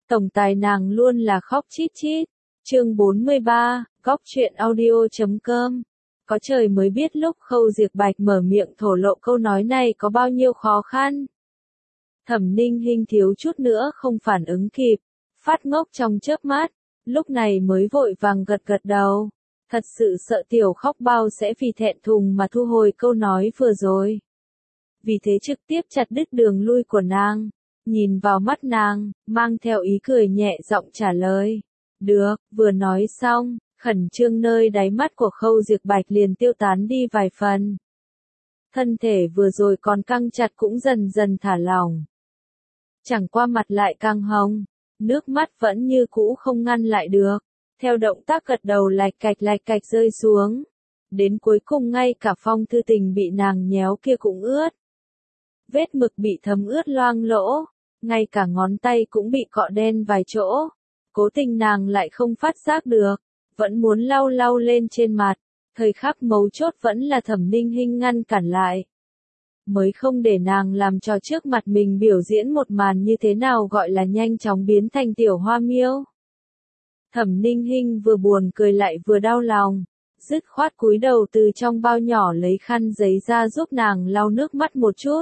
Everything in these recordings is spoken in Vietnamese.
Tổng tài nàng luôn là khóc chít chít. Chương 43, Góc truyện audio.com. Có trời mới biết lúc Khâu Diệp Bạch mở miệng thổ lộ câu nói này có bao nhiêu khó khăn. Thẩm Ninh Hinh thiếu chút nữa không phản ứng kịp, phát ngốc trong chớp mắt, lúc này mới vội vàng gật gật đầu. Thật sự sợ tiểu khóc bao sẽ vì thẹn thùng mà thu hồi câu nói vừa rồi. Vì thế trực tiếp chặt đứt đường lui của nàng, nhìn vào mắt nàng, mang theo ý cười nhẹ giọng trả lời. Được, vừa nói xong, khẩn trương nơi đáy mắt của Khâu Diệp Bạch liền tiêu tán đi vài phần. Thân thể vừa rồi còn căng chặt cũng dần dần thả lỏng. Chẳng qua mặt lại càng hồng, nước mắt vẫn như cũ không ngăn lại được, theo động tác gật đầu lạch cạch rơi xuống. Đến cuối cùng ngay cả phong thư tình bị nàng nhéo kia cũng ướt. Vết mực bị thấm ướt loang lỗ, ngay cả ngón tay cũng bị cọ đen vài chỗ. Cố tình nàng lại không phát giác được, vẫn muốn lau lên trên mặt, thời khắc mấu chốt vẫn là Thẩm Ninh Hinh ngăn cản lại. Mới không để nàng làm cho trước mặt mình biểu diễn một màn như thế nào gọi là nhanh chóng biến thành tiểu hoa miêu. Thẩm Ninh Hinh vừa buồn cười lại vừa đau lòng, dứt khoát cúi đầu từ trong bao nhỏ lấy khăn giấy ra giúp nàng lau nước mắt một chút.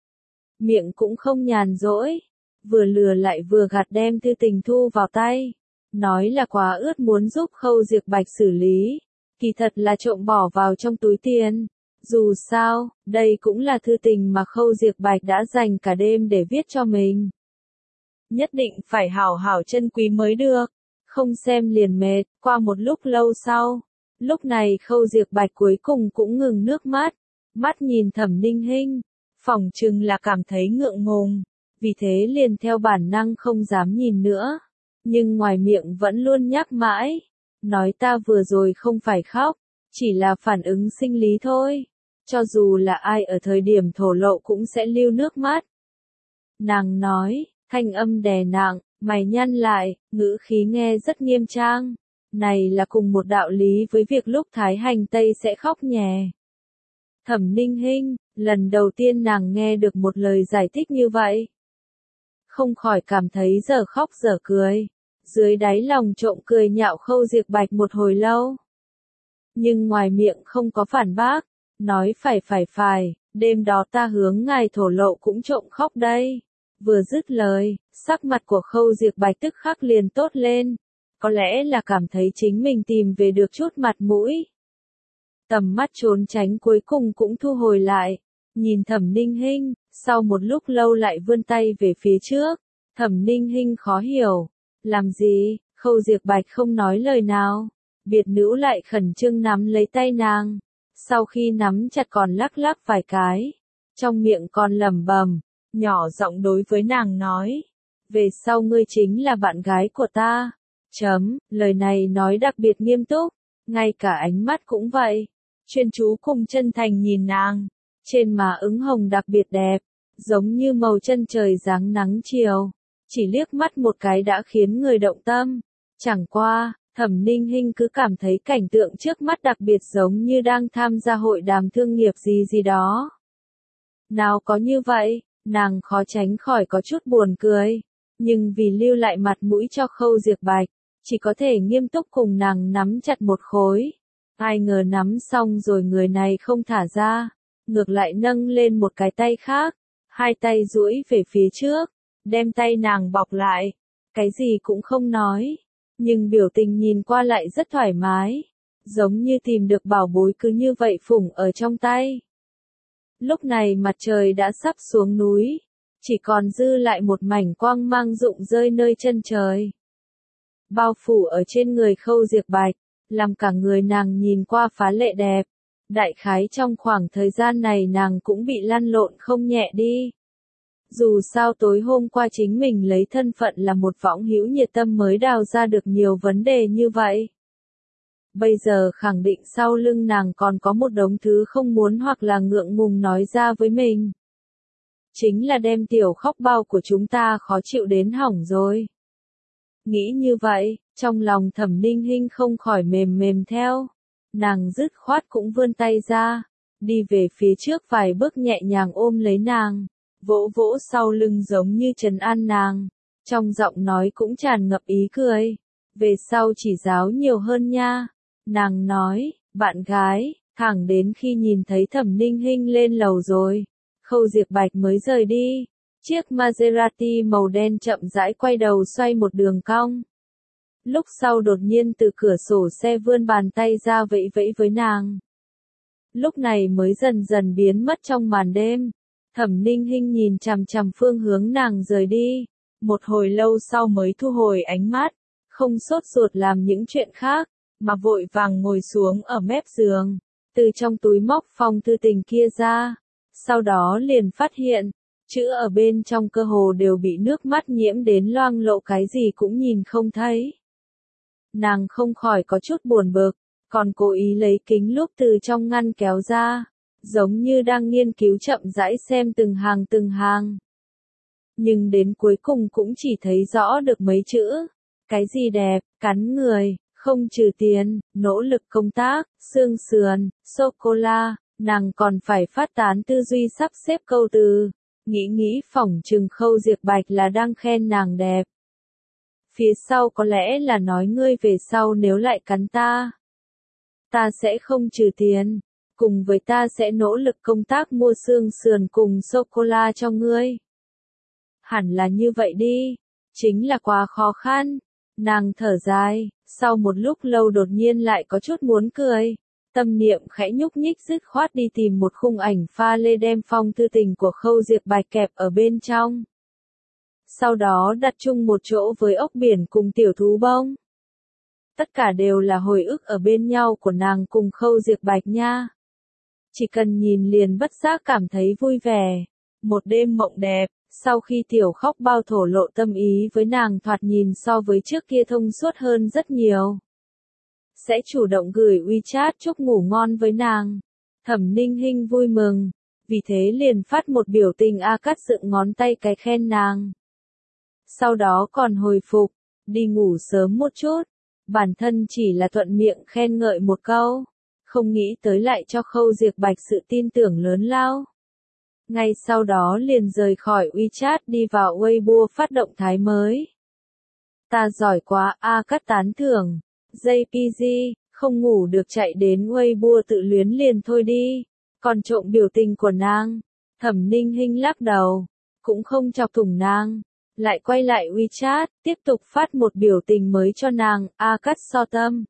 Miệng cũng không nhàn rỗi, vừa lừa lại vừa gạt đem thư tình thu vào tay. Nói là quá ướt muốn giúp Khâu Diệp Bạch xử lý, kỳ thật là trộm bỏ vào trong túi tiền. Dù sao, đây cũng là thư tình mà Khâu Diệp Bạch đã dành cả đêm để viết cho mình. Nhất định phải hảo hảo trân quý mới được, không xem liền mệt. Qua một lúc lâu sau, lúc này Khâu Diệp Bạch cuối cùng cũng ngừng nước mắt, mắt nhìn Thẩm Ninh Hinh, phỏng chừng là cảm thấy ngượng ngùng, vì thế liền theo bản năng không dám nhìn nữa, nhưng ngoài miệng vẫn luôn nhắc mãi, nói ta vừa rồi không phải khóc, chỉ là phản ứng sinh lý thôi, cho dù là ai ở thời điểm thổ lộ cũng sẽ lưu nước mắt. Nàng nói, thanh âm đè nặng, mày nhăn lại, ngữ khí nghe rất nghiêm trang, này là cùng một đạo lý với việc lúc Thái Hành Tây sẽ khóc nhè. Thẩm Ninh Hinh, lần đầu tiên nàng nghe được một lời giải thích như vậy. Không khỏi cảm thấy giờ khóc giờ cười, dưới đáy lòng trộm cười nhạo Khâu Diệp Bạch một hồi lâu. Nhưng ngoài miệng không có phản bác, nói phải, đêm đó ta hướng ngài thổ lộ cũng trộm khóc đây. Vừa dứt lời, sắc mặt của Khâu Diệp Bạch tức khắc liền tốt lên, có lẽ là cảm thấy chính mình tìm về được chút mặt mũi. Tầm mắt trốn tránh cuối cùng cũng thu hồi lại, nhìn Thẩm Ninh Hinh, sau một lúc lâu lại vươn tay về phía trước. Thẩm Ninh Hinh khó hiểu, làm gì? Khâu Diệp Bạch không nói lời nào, biệt nữ lại khẩn trương nắm lấy tay nàng, sau khi nắm chặt còn lắc vài cái, trong miệng còn lẩm bẩm, nhỏ giọng đối với nàng nói, về sau ngươi chính là bạn gái của ta. Lời này nói đặc biệt nghiêm túc, ngay cả ánh mắt cũng vậy, chuyên chú cùng chân thành nhìn nàng, trên má ửng hồng đặc biệt đẹp, giống như màu chân trời dáng nắng chiều, chỉ liếc mắt một cái đã khiến người động tâm. Chẳng qua, Thẩm Ninh Hinh cứ cảm thấy cảnh tượng trước mắt đặc biệt giống như đang tham gia hội đàm thương nghiệp gì đó. Nào có như vậy, nàng khó tránh khỏi có chút buồn cười, nhưng vì lưu lại mặt mũi cho Khâu Diệp Bạch, chỉ có thể nghiêm túc cùng nàng nắm chặt một khối. Ai ngờ nắm xong rồi người này không thả ra, ngược lại nâng lên một cái tay khác, hai tay duỗi về phía trước, đem tay nàng bọc lại, cái gì cũng không nói, nhưng biểu tình nhìn qua lại rất thoải mái, giống như tìm được bảo bối cứ như vậy phủng ở trong tay. Lúc này mặt trời đã sắp xuống núi, chỉ còn dư lại một mảnh quang mang rụng rơi nơi chân trời. Bao phủ ở trên người Khâu Diệp Bạch, làm cả người nàng nhìn qua phá lệ đẹp. Đại khái trong khoảng thời gian này nàng cũng bị lăn lộn không nhẹ đi. Dù sao tối hôm qua chính mình lấy thân phận là một võng hữu nhiệt tâm mới đào ra được nhiều vấn đề như vậy. Bây giờ khẳng định sau lưng nàng còn có một đống thứ không muốn hoặc là ngượng ngùng nói ra với mình. Chính là đem tiểu khóc bao của chúng ta khó chịu đến hỏng rồi. Nghĩ như vậy, trong lòng Thẩm Ninh Hinh không khỏi mềm theo. Nàng dứt khoát cũng vươn tay ra, đi về phía trước vài bước nhẹ nhàng ôm lấy nàng, vỗ sau lưng giống như trấn an nàng. Trong giọng nói cũng tràn ngập ý cười. Về sau chỉ giáo nhiều hơn nha. Nàng nói, bạn gái, thẳng đến khi nhìn thấy Thẩm Ninh Hinh lên lầu rồi. Khâu Diệp Bạch mới rời đi. Chiếc Maserati màu đen chậm rãi quay đầu xoay một đường cong. Lúc sau đột nhiên từ cửa sổ xe vươn bàn tay ra vẫy vẫy với nàng. Lúc này mới dần dần biến mất trong màn đêm. Thẩm Ninh Hinh nhìn chằm chằm phương hướng nàng rời đi. Một hồi lâu sau mới thu hồi ánh mắt. Không sốt ruột làm những chuyện khác, mà vội vàng ngồi xuống ở mép giường. Từ trong túi móc phong thư tình kia ra. Sau đó liền phát hiện, chữ ở bên trong cơ hồ đều bị nước mắt nhiễm đến loang lổ, cái gì cũng nhìn không thấy. Nàng không khỏi có chút buồn bực, còn cố ý lấy kính lúp từ trong ngăn kéo ra, giống như đang nghiên cứu chậm rãi xem từng hàng từng hàng. Nhưng đến cuối cùng cũng chỉ thấy rõ được mấy chữ, cái gì đẹp, cắn người, không trừ tiền, nỗ lực công tác, xương sườn, sô-cô-la, nàng còn phải phát tán tư duy sắp xếp câu từ, nghĩ phỏng chừng Khâu Diệp Bạch là đang khen nàng đẹp. Phía sau có lẽ là nói ngươi về sau nếu lại cắn ta sẽ không trừ tiền, cùng với ta sẽ nỗ lực công tác mua xương sườn cùng sô-cô-la cho ngươi. Hẳn là như vậy đi, chính là quá khó khăn. Nàng thở dài, sau một lúc lâu đột nhiên lại có chút muốn cười. Tâm niệm khẽ nhúc nhích dứt khoát đi tìm một khung ảnh pha lê đem phong thư tình của Khâu Diệp Bạch kẹp ở bên trong. Sau đó đặt chung một chỗ với ốc biển cùng tiểu thú bông. Tất cả đều là hồi ức ở bên nhau của nàng cùng Khâu Diệp Bạch nha. Chỉ cần nhìn liền bất giác cảm thấy vui vẻ. Một đêm mộng đẹp, sau khi tiểu khóc bao thổ lộ tâm ý với nàng thoạt nhìn so với trước kia thông suốt hơn rất nhiều. Sẽ chủ động gửi WeChat chúc ngủ ngon với nàng. Thẩm Ninh Hinh vui mừng, vì thế liền phát một biểu tình cắt dựng ngón tay cái khen nàng. Sau đó còn hồi phục, đi ngủ sớm một chút. Bản thân chỉ là thuận miệng khen ngợi một câu, không nghĩ tới lại cho Khâu Diệp Bạch sự tin tưởng lớn lao. Ngay sau đó liền rời khỏi WeChat đi vào Weibo phát động thái mới. Ta giỏi quá, cắt tán thưởng. JPG, không ngủ được chạy đến Weibo tự luyến liền thôi đi. Còn trộm biểu tình của nàng. Thẩm Ninh Hinh lắc đầu, cũng không chọc thủng nàng. Lại quay lại WeChat, tiếp tục phát một biểu tình mới cho nàng, cắt so tâm.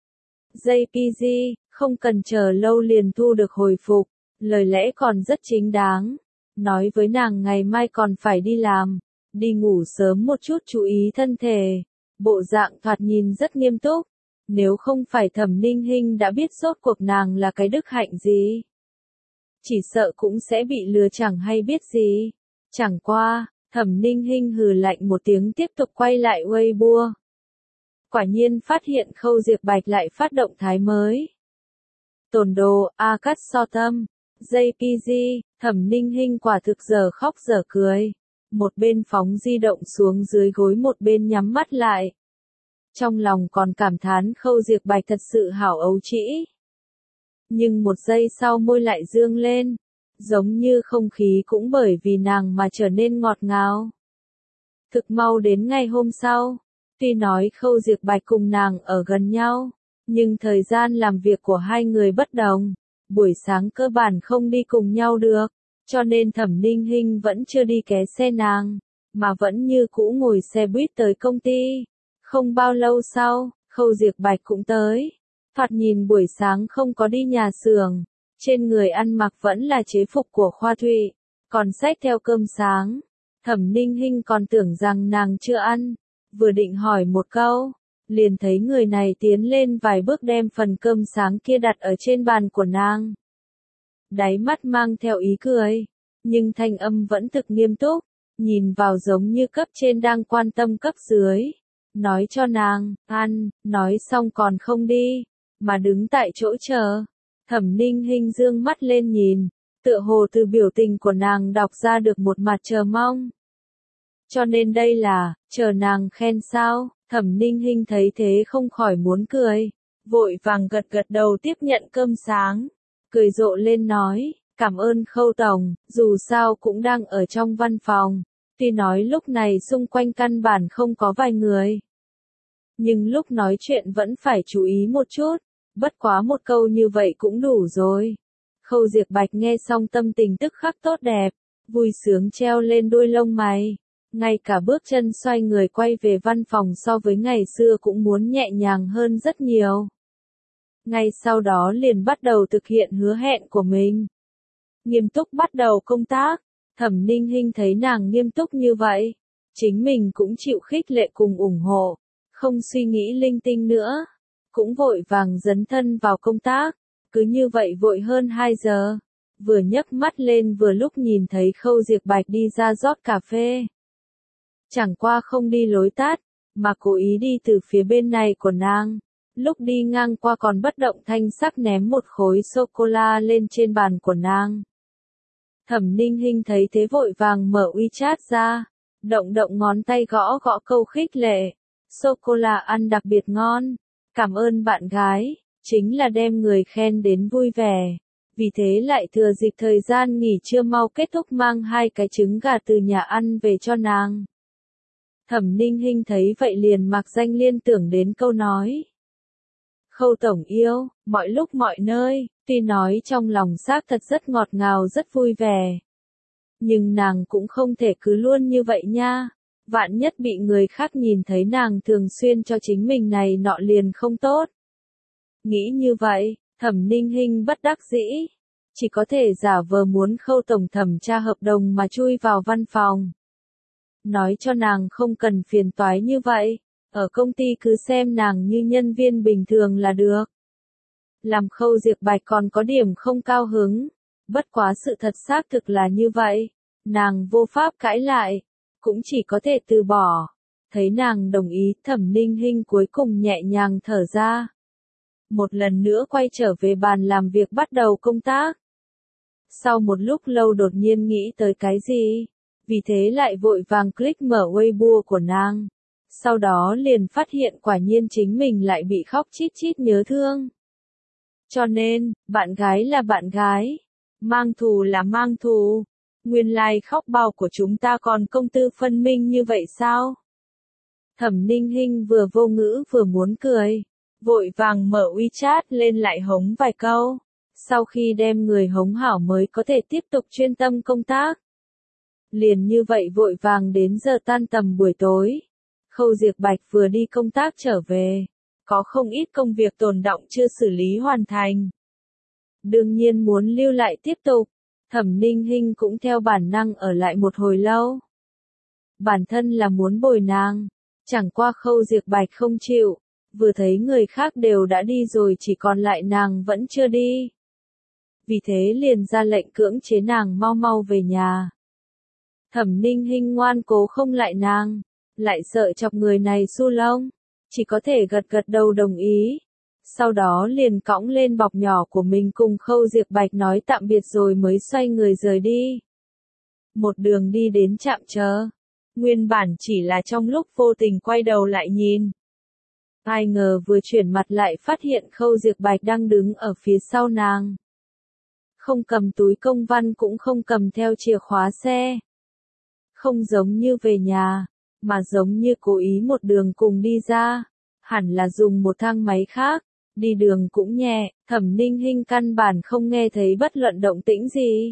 JPG, không cần chờ lâu liền thu được hồi phục, lời lẽ còn rất chính đáng. Nói với nàng ngày mai còn phải đi làm, đi ngủ sớm một chút chú ý thân thể. Bộ dạng thoạt nhìn rất nghiêm túc, nếu không phải Thẩm Ninh Hinh đã biết rốt cuộc nàng là cái đức hạnh gì. Chỉ sợ cũng sẽ bị lừa chẳng hay biết gì. Chẳng qua, Thẩm Ninh Hinh hừ lạnh một tiếng tiếp tục quay lại Weibo. Quả nhiên phát hiện Khâu Diệp Bạch lại phát động thái mới. Tồn đồ, cắt so tâm. JPG, Thẩm Ninh Hinh quả thực giờ khóc giờ cười. Một bên phóng di động xuống dưới gối một bên nhắm mắt lại. Trong lòng còn cảm thán Khâu Diệp Bạch thật sự hảo ấu trĩ. Nhưng một giây sau môi lại dương lên. Giống như không khí cũng bởi vì nàng mà trở nên ngọt ngào. Thực mau đến ngày hôm sau, tuy nói Khâu Diệp Bạch cùng nàng ở gần nhau, nhưng thời gian làm việc của hai người bất đồng. Buổi sáng cơ bản không đi cùng nhau được, cho nên Thẩm Ninh Hinh vẫn chưa đi ké xe nàng, mà vẫn như cũ ngồi xe buýt tới công ty. Không bao lâu sau, Khâu Diệp Bạch cũng tới. Thoạt nhìn buổi sáng không có đi nhà xưởng, trên người ăn mặc vẫn là chế phục của Khoa Thụy, còn xách theo cơm sáng. Thẩm Ninh Hinh còn tưởng rằng nàng chưa ăn, vừa định hỏi một câu, liền thấy người này tiến lên vài bước đem phần cơm sáng kia đặt ở trên bàn của nàng. Đáy mắt mang theo ý cười, nhưng thanh âm vẫn thực nghiêm túc, nhìn vào giống như cấp trên đang quan tâm cấp dưới. Nói cho nàng, ăn, nói xong còn không đi, mà đứng tại chỗ chờ. Thẩm Ninh Hinh dương mắt lên nhìn, tựa hồ từ biểu tình của nàng đọc ra được một mặt chờ mong. Cho nên đây là, chờ nàng khen sao, Thẩm Ninh Hinh thấy thế không khỏi muốn cười, vội vàng gật gật đầu tiếp nhận cơm sáng, cười rộ lên nói, cảm ơn Khâu tổng, dù sao cũng đang ở trong văn phòng, Tuy nói lúc này xung quanh căn bản không có vài người, nhưng lúc nói chuyện vẫn phải chú ý một chút, bất quá một câu như vậy cũng đủ rồi. Khâu Diệp Bạch nghe xong tâm tình tức khắc tốt đẹp, vui sướng treo lên đuôi lông mày, ngay cả bước chân xoay người quay về văn phòng so với ngày xưa cũng muốn nhẹ nhàng hơn rất nhiều. Ngay sau đó liền bắt đầu thực hiện hứa hẹn của mình. Nghiêm túc bắt đầu công tác, Thẩm Ninh Hinh thấy nàng nghiêm túc như vậy, chính mình cũng chịu khích lệ cùng ủng hộ, không suy nghĩ linh tinh nữa, cũng vội vàng dấn thân vào công tác, cứ như vậy vội hơn 2 giờ, vừa nhấc mắt lên vừa lúc nhìn thấy Khâu Diệp Bạch đi ra rót cà phê. Chẳng qua không đi lối tắt, mà cố ý đi từ phía bên này của nàng. Lúc đi ngang qua còn bất động thanh sắc ném một khối sô-cô-la lên trên bàn của nàng. Thẩm Ninh Hinh thấy thế vội vàng mở WeChat ra, động động ngón tay gõ gõ câu khích lệ. Sô-cô-la ăn đặc biệt ngon, cảm ơn bạn gái, chính là đem người khen đến vui vẻ. Vì thế lại thừa dịp thời gian nghỉ trưa mau kết thúc mang 2 cái trứng gà từ nhà ăn về cho nàng. Thẩm Ninh Hinh thấy vậy liền mặc danh liên tưởng đến câu nói. Khâu tổng yêu, mọi lúc mọi nơi, tuy nói trong lòng xác thật rất ngọt ngào rất vui vẻ. Nhưng nàng cũng không thể cứ luôn như vậy nha, vạn nhất bị người khác nhìn thấy nàng thường xuyên cho chính mình này nọ liền không tốt. Nghĩ như vậy, Thẩm Ninh Hinh bất đắc dĩ, chỉ có thể giả vờ muốn Khâu tổng thẩm tra hợp đồng mà chui vào văn phòng. Nói cho nàng không cần phiền toái như vậy, ở công ty cứ xem nàng như nhân viên bình thường là được. Làm Khâu Diệp Bạch còn có điểm không cao hứng, bất quá sự thật xác thực là như vậy, nàng vô pháp cãi lại, cũng chỉ có thể từ bỏ. Thấy nàng đồng ý, Thẩm Ninh Hinh cuối cùng nhẹ nhàng thở ra. Một lần nữa quay trở về bàn làm việc bắt đầu công tác. Sau một lúc lâu đột nhiên nghĩ tới cái gì, vì thế lại vội vàng click mở Weibo của nàng. Sau đó liền phát hiện quả nhiên chính mình lại bị khóc chít chít nhớ thương. Cho nên, bạn gái là bạn gái, mang thù là mang thù, nguyên lai khóc bao của chúng ta còn công tư phân minh như vậy sao? Thẩm Ninh Hinh vừa vô ngữ vừa muốn cười, vội vàng mở WeChat lên lại hống vài câu, sau khi đem người hống hảo mới có thể tiếp tục chuyên tâm công tác. Liền như vậy vội vàng đến giờ tan tầm buổi tối. Khâu Diệp Bạch vừa đi công tác trở về, có không ít công việc tồn đọng chưa xử lý hoàn thành. Đương nhiên muốn lưu lại tiếp tục, Thẩm Ninh Hinh cũng theo bản năng ở lại một hồi lâu. Bản thân là muốn bồi nàng, chẳng qua Khâu Diệp Bạch không chịu, vừa thấy người khác đều đã đi rồi chỉ còn lại nàng vẫn chưa đi. Vì thế liền ra lệnh cưỡng chế nàng mau mau về nhà. Thẩm Ninh Hinh ngoan cố không lại nàng, lại sợ chọc người này su lông, chỉ có thể gật gật đầu đồng ý. Sau đó liền cõng lên bọc nhỏ của mình cùng Khâu Diệp Bạch nói tạm biệt rồi mới xoay người rời đi. Một đường đi đến trạm chờ, nguyên bản chỉ là trong lúc vô tình quay đầu lại nhìn. Ai ngờ vừa chuyển mặt lại phát hiện Khâu Diệp Bạch đang đứng ở phía sau nàng. Không cầm túi công văn cũng không cầm theo chìa khóa xe. Không giống như về nhà, mà giống như cố ý một đường cùng đi ra, hẳn là dùng một thang máy khác, đi đường cũng nhẹ, Thẩm Ninh Hinh căn bản không nghe thấy bất luận động tĩnh gì.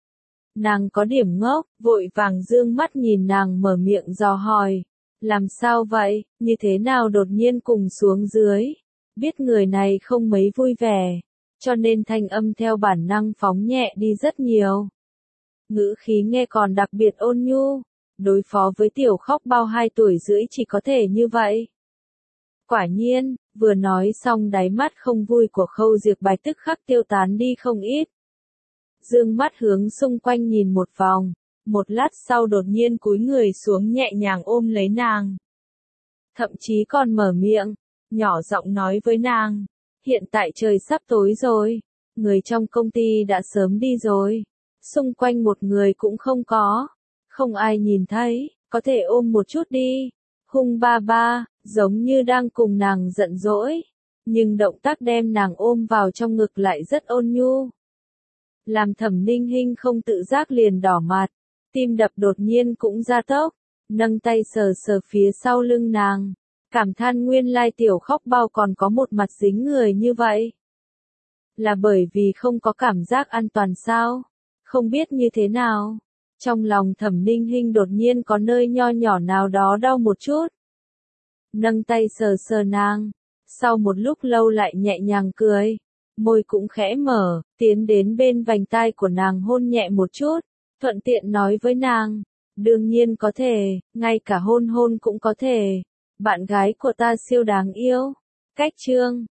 Nàng có điểm ngốc, vội vàng dương mắt nhìn nàng mở miệng dò hỏi, làm sao vậy, như thế nào đột nhiên cùng xuống dưới, biết người này không mấy vui vẻ, cho nên thanh âm theo bản năng phóng nhẹ đi rất nhiều. Ngữ khí nghe còn đặc biệt ôn nhu, đối phó với tiểu khóc bao 2 tuổi rưỡi chỉ có thể như vậy. Quả nhiên, vừa nói xong đáy mắt không vui của Khâu Diệp Bạch tức khắc tiêu tán đi không ít. Dương mắt hướng xung quanh nhìn một vòng, một lát sau đột nhiên cúi người xuống nhẹ nhàng ôm lấy nàng. Thậm chí còn mở miệng, nhỏ giọng nói với nàng, hiện tại trời sắp tối rồi, người trong công ty đã sớm đi rồi, xung quanh một người cũng không có, không ai nhìn thấy, có thể ôm một chút đi. Hung ba ba, giống như đang cùng nàng giận dỗi, nhưng động tác đem nàng ôm vào trong ngực lại rất ôn nhu. Làm Thẩm Ninh Hinh không tự giác liền đỏ mặt, tim đập đột nhiên cũng gia tốc, nâng tay sờ sờ phía sau lưng nàng, cảm than nguyên lai tiểu khóc bao còn có một mặt dính người như vậy. Là bởi vì không có cảm giác an toàn sao? Không biết như thế nào. Trong lòng Thẩm Ninh Hinh đột nhiên có nơi nho nhỏ nào đó đau một chút. Nâng tay sờ sờ nàng, sau một lúc lâu lại nhẹ nhàng cười, môi cũng khẽ mở, tiến đến bên vành tai của nàng hôn nhẹ một chút, thuận tiện nói với nàng, đương nhiên có thể, ngay cả hôn hôn cũng có thể, bạn gái của ta siêu đáng yêu. Cách chương